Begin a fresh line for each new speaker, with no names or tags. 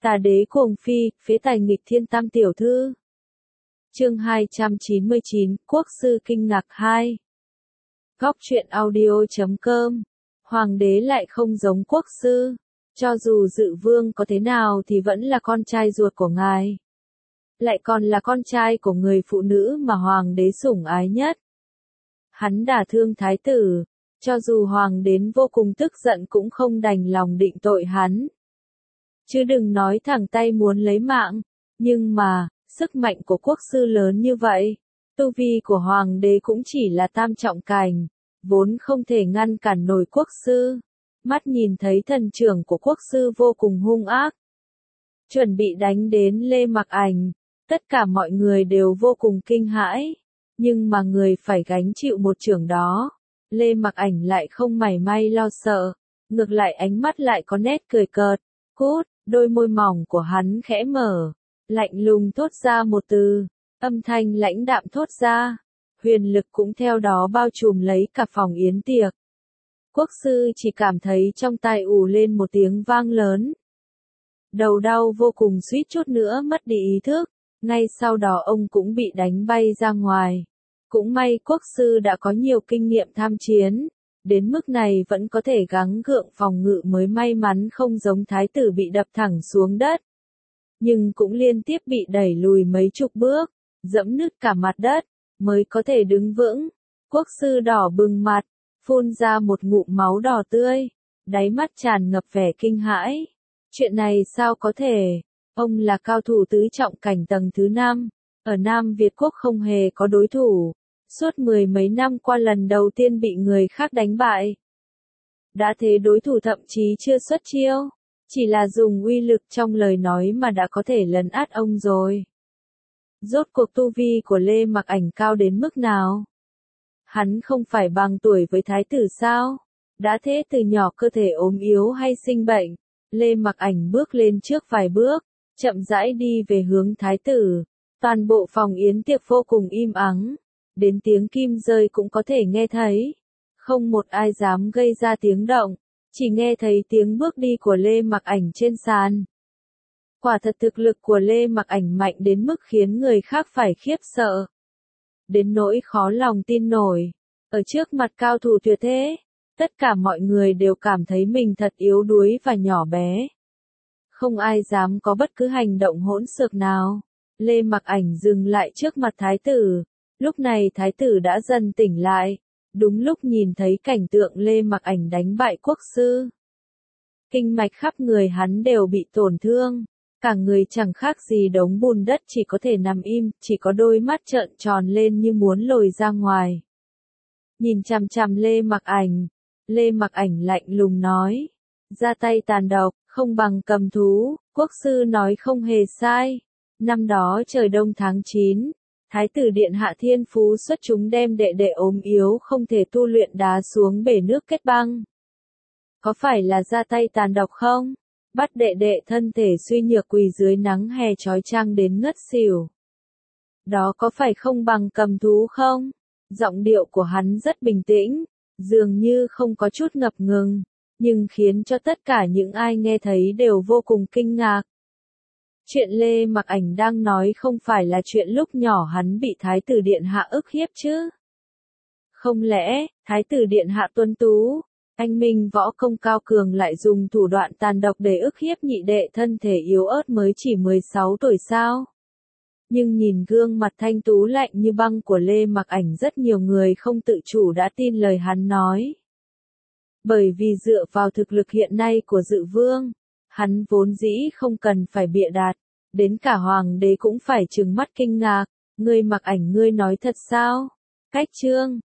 Tà đế cuồng phi, phế tài nghịch thiên tam tiểu thư. Chương 299, Quốc sư kinh ngạc 2. Góc truyện audio.com. Hoàng đế lại không giống quốc sư. Cho dù Dự Vương có thế nào thì vẫn là con trai ruột của ngài. Lại còn là con trai của người phụ nữ mà hoàng đế sủng ái nhất. Hắn đả thương thái tử, cho dù hoàng đến vô cùng tức giận cũng không đành lòng định tội hắn. Chứ đừng nói thẳng tay muốn lấy mạng, nhưng mà, sức mạnh của quốc sư lớn như vậy, tu vi của hoàng đế cũng chỉ là tam trọng cảnh, vốn không thể ngăn cản nổi quốc sư. Mắt nhìn thấy thần trưởng của quốc sư vô cùng hung ác, chuẩn bị đánh đến Lê Mặc Ảnh, tất cả mọi người đều vô cùng kinh hãi, nhưng mà người phải gánh chịu một chưởng đó, Lê Mặc Ảnh lại không mảy may lo sợ, ngược lại ánh mắt lại có nét cười cợt, cút, đôi môi mỏng của hắn khẽ mở, lạnh lùng thốt ra một từ, âm thanh lãnh đạm thốt ra, huyền lực cũng theo đó bao trùm lấy cả phòng yến tiệc. Quốc sư chỉ cảm thấy trong tai ù lên một tiếng vang lớn. Đầu đau vô cùng suýt chút nữa mất đi ý thức, ngay sau đó ông cũng bị đánh bay ra ngoài. Cũng may quốc sư đã có nhiều kinh nghiệm tham chiến, đến mức này vẫn có thể gắng gượng phòng ngự mới may mắn không giống thái tử bị đập thẳng xuống đất. Nhưng cũng liên tiếp bị đẩy lùi mấy chục bước, dẫm nứt cả mặt đất, mới có thể đứng vững. Quốc sư đỏ bừng mặt, phun ra một ngụm máu đỏ tươi, đáy mắt tràn ngập vẻ kinh hãi. Chuyện này sao có thể? Ông là cao thủ tứ trọng cảnh tầng thứ 5, ở Nam Việt Quốc không hề có đối thủ, suốt mười mấy năm qua lần đầu tiên bị người khác đánh bại. Đã thế đối thủ thậm chí chưa xuất chiêu, chỉ là dùng uy lực trong lời nói mà đã có thể lấn át ông rồi. Rốt cuộc tu vi của Lê Mặc Ảnh cao đến mức nào? Hắn không phải bằng tuổi với thái tử sao? Đã thế từ nhỏ cơ thể ốm yếu hay sinh bệnh, Lê Mặc Ảnh bước lên trước vài bước, chậm rãi đi về hướng thái tử. Toàn bộ phòng yến tiệc vô cùng im ắng, đến tiếng kim rơi cũng có thể nghe thấy. Không một ai dám gây ra tiếng động, chỉ nghe thấy tiếng bước đi của Lê Mặc Ảnh trên sàn. Quả thật thực lực của Lê Mặc Ảnh mạnh đến mức khiến người khác phải khiếp sợ. Đến nỗi khó lòng tin nổi, ở trước mặt cao thủ tuyệt thế, tất cả mọi người đều cảm thấy mình thật yếu đuối và nhỏ bé. Không ai dám có bất cứ hành động hỗn xược nào. Lê Mặc Ảnh dừng lại trước mặt thái tử, lúc này thái tử đã dần tỉnh lại, đúng lúc nhìn thấy cảnh tượng Lê Mặc Ảnh đánh bại quốc sư. Kinh mạch khắp người hắn đều bị tổn thương, cả người chẳng khác gì đống bùn đất chỉ có thể nằm im, chỉ có đôi mắt trợn tròn lên như muốn lồi ra ngoài. Nhìn chằm chằm Lê Mặc Ảnh lạnh lùng nói, ra tay tàn độc, không bằng cầm thú, quốc sư nói không hề sai. Năm đó trời đông tháng 9, Thái tử Điện Hạ thiên phú xuất chúng đem đệ đệ ốm yếu không thể tu luyện đá xuống bể nước kết băng. Có phải là ra tay tàn độc không? Bắt đệ đệ thân thể suy nhược quỳ dưới nắng hè chói chang đến ngất xỉu. Đó có phải không bằng cầm thú không? Giọng điệu của hắn rất bình tĩnh, dường như không có chút ngập ngừng, nhưng khiến cho tất cả những ai nghe thấy đều vô cùng kinh ngạc. Chuyện Lê Mặc Ảnh đang nói không phải là chuyện lúc nhỏ hắn bị Thái tử Điện Hạ ức hiếp chứ? Không lẽ, Thái tử Điện Hạ tuấn tú, anh minh võ công cao cường lại dùng thủ đoạn tàn độc để ức hiếp nhị đệ thân thể yếu ớt mới chỉ 16 tuổi sao? Nhưng nhìn gương mặt thanh tú lạnh như băng của Lê Mặc Ảnh rất nhiều người không tự chủ đã tin lời hắn nói. Bởi vì dựa vào thực lực hiện nay của Dự Vương, hắn vốn dĩ không cần phải bịa đặt, đến cả hoàng đế cũng phải trừng mắt kinh ngạc, ngươi Mặc Ảnh ngươi nói thật sao? Cách chương